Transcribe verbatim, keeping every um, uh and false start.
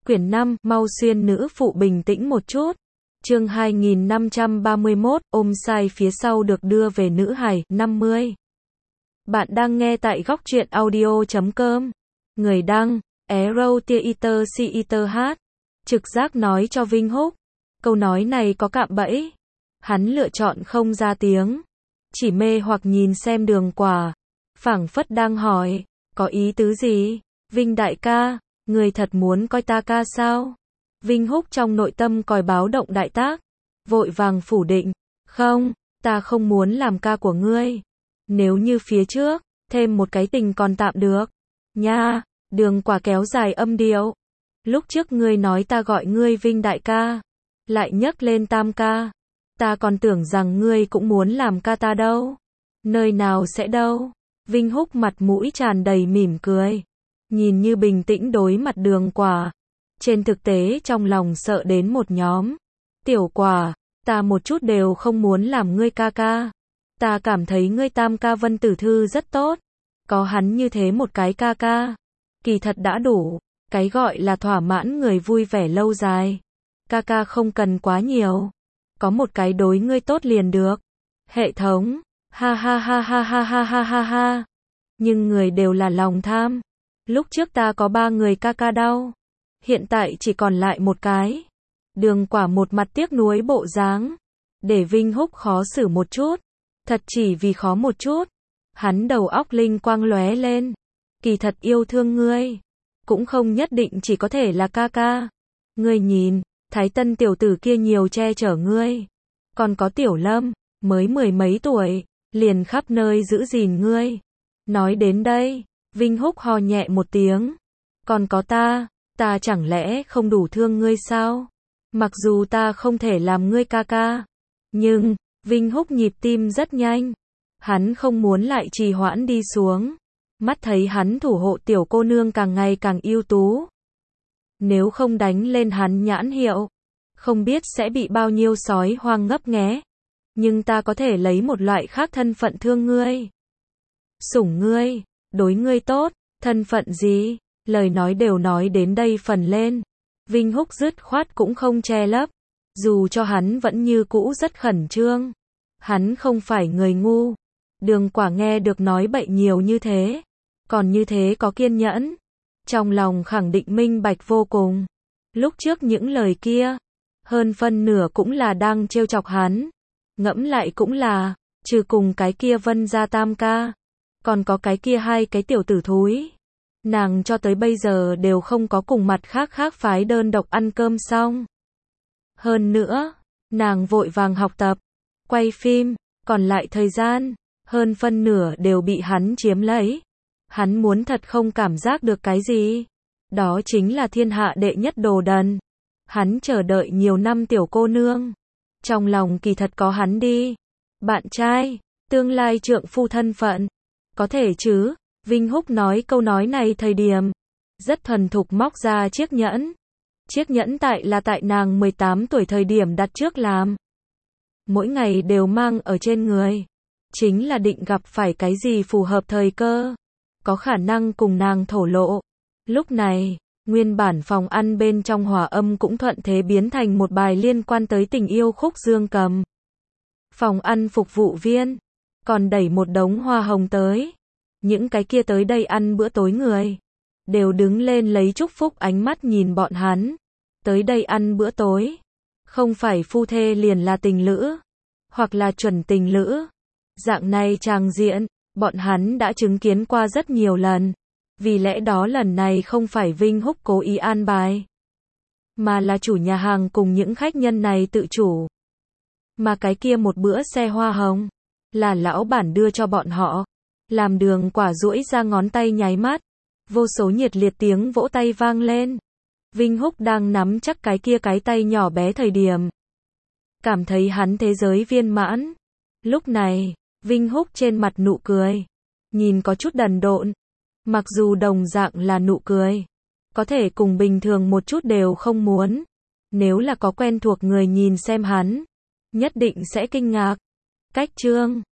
Quyển năm, mau xuyên nữ phụ bình tĩnh một chút. Chương hai nghìn năm trăm ba mươi mốt, ôm sai phía sau được đưa về nữ hài, năm mươi. Bạn đang nghe tại góc truyện audio chấm com. Người đăng, Arrow Theater Theater hát. Trực giác nói cho Vinh Húc. Câu nói này có cạm bẫy. Hắn lựa chọn không ra tiếng. Chỉ mê hoặc nhìn xem Đường Quả. Phảng phất đang hỏi, có ý tứ gì? Vinh đại ca, người thật muốn coi ta ca sao? Vinh Húc trong nội tâm còi báo động đại tác. Vội vàng phủ định. Không, ta không muốn làm ca của ngươi. Nếu như phía trước, thêm một cái tình còn tạm được. Nha, Đường Quả kéo dài âm điệu. Lúc trước ngươi nói ta gọi ngươi Vinh đại ca. Lại nhấc lên tam ca. Ta còn tưởng rằng ngươi cũng muốn làm ca ta đâu. Nơi nào sẽ đâu. Vinh Húc mặt mũi tràn đầy mỉm cười. Nhìn như bình tĩnh đối mặt Đường Quả. Trên thực tế trong lòng sợ đến một nhóm. Tiểu Quả, ta một chút đều không muốn làm ngươi ca ca. Ta cảm thấy ngươi tam ca Vân Tử Thư rất tốt. Có hắn như thế một cái ca ca. Kỳ thật đã đủ. Cái gọi là thỏa mãn người vui vẻ lâu dài. Ca ca không cần quá nhiều. Có một cái đối ngươi tốt liền được. Hệ thống. Ha ha ha ha ha ha ha ha ha. Nhưng người đều là lòng tham. Lúc trước ta có ba người ca ca đau. Hiện tại chỉ còn lại một cái. Đường Quả một mặt tiếc nuối bộ dáng. Để Vinh Húc khó xử một chút. Thật chỉ vì khó một chút. Hắn đầu óc linh quang lóe lên. Kỳ thật yêu thương ngươi. Cũng không nhất định chỉ có thể là ca ca. Ngươi nhìn, Thái Tân tiểu tử kia nhiều che chở ngươi. Còn có Tiểu Lâm, mới mười mấy tuổi, liền khắp nơi giữ gìn ngươi. Nói đến đây, Vinh Húc ho nhẹ một tiếng. Còn có ta, ta chẳng lẽ không đủ thương ngươi sao? Mặc dù ta không thể làm ngươi ca ca. Nhưng, Vinh Húc nhịp tim rất nhanh. Hắn không muốn lại trì hoãn đi xuống. Mắt thấy hắn thủ hộ tiểu cô nương càng ngày càng ưu tú. Nếu không đánh lên hắn nhãn hiệu, không biết sẽ bị bao nhiêu sói hoang ngấp nghé. Nhưng ta có thể lấy một loại khác thân phận thương ngươi. Sủng ngươi, đối ngươi tốt, thân phận gì? Lời nói đều nói đến đây phần lên. Vinh Húc dứt khoát cũng không che lấp. Dù cho hắn vẫn như cũ rất khẩn trương. Hắn không phải người ngu. Đường Quả nghe được nói bậy nhiều như thế. Còn như thế có kiên nhẫn. Trong lòng khẳng định minh bạch vô cùng. Lúc trước những lời kia, hơn phân nửa cũng là đang trêu chọc hắn. Ngẫm lại cũng là, trừ cùng cái kia Vân gia tam ca. Còn có cái kia hai cái tiểu tử thúi. Nàng cho tới bây giờ đều không có cùng mặt khác khác phái đơn độc ăn cơm xong. Hơn nữa, nàng vội vàng học tập, quay phim, còn lại thời gian, hơn phân nửa đều bị hắn chiếm lấy. Hắn muốn thật không cảm giác được cái gì. Đó chính là thiên hạ đệ nhất đồ đần. Hắn chờ đợi nhiều năm tiểu cô nương. Trong lòng kỳ thật có hắn đi. Bạn trai, tương lai trượng phu thân phận. Có thể chứ, Vinh Húc nói câu nói này thời điểm. Rất thuần thục móc ra chiếc nhẫn. Chiếc nhẫn tại là tại nàng mười tám tuổi thời điểm đặt trước làm. Mỗi ngày đều mang ở trên người. Chính là định gặp phải cái gì phù hợp thời cơ. Có khả năng cùng nàng thổ lộ. Lúc này, nguyên bản phòng ăn bên trong hòa âm cũng thuận thế biến thành một bài liên quan tới tình yêu khúc dương cầm. Phòng ăn phục vụ viên, còn đẩy một đống hoa hồng tới. Những cái kia tới đây ăn bữa tối người, đều đứng lên lấy chúc phúc ánh mắt nhìn bọn hắn. Tới đây ăn bữa tối, không phải phu thê liền là tình lữ, hoặc là chuẩn tình lữ. Dạng này tràng diện, bọn hắn đã chứng kiến qua rất nhiều lần. Vì lẽ đó lần này không phải Vinh Húc cố ý an bài, mà là chủ nhà hàng cùng những khách nhân này tự chủ. Mà cái kia một bữa xe hoa hồng, là lão bản đưa cho bọn họ. Làm Đường Quả duỗi ra ngón tay nháy mắt. Vô số nhiệt liệt tiếng vỗ tay vang lên. Vinh Húc đang nắm chắc cái kia cái tay nhỏ bé thời điểm. Cảm thấy hắn thế giới viên mãn. Lúc này, Vinh Húc trên mặt nụ cười. Nhìn có chút đần độn. Mặc dù đồng dạng là nụ cười. Có thể cùng bình thường một chút đều không muốn. Nếu là có quen thuộc người nhìn xem hắn. Nhất định sẽ kinh ngạc. Cách chương.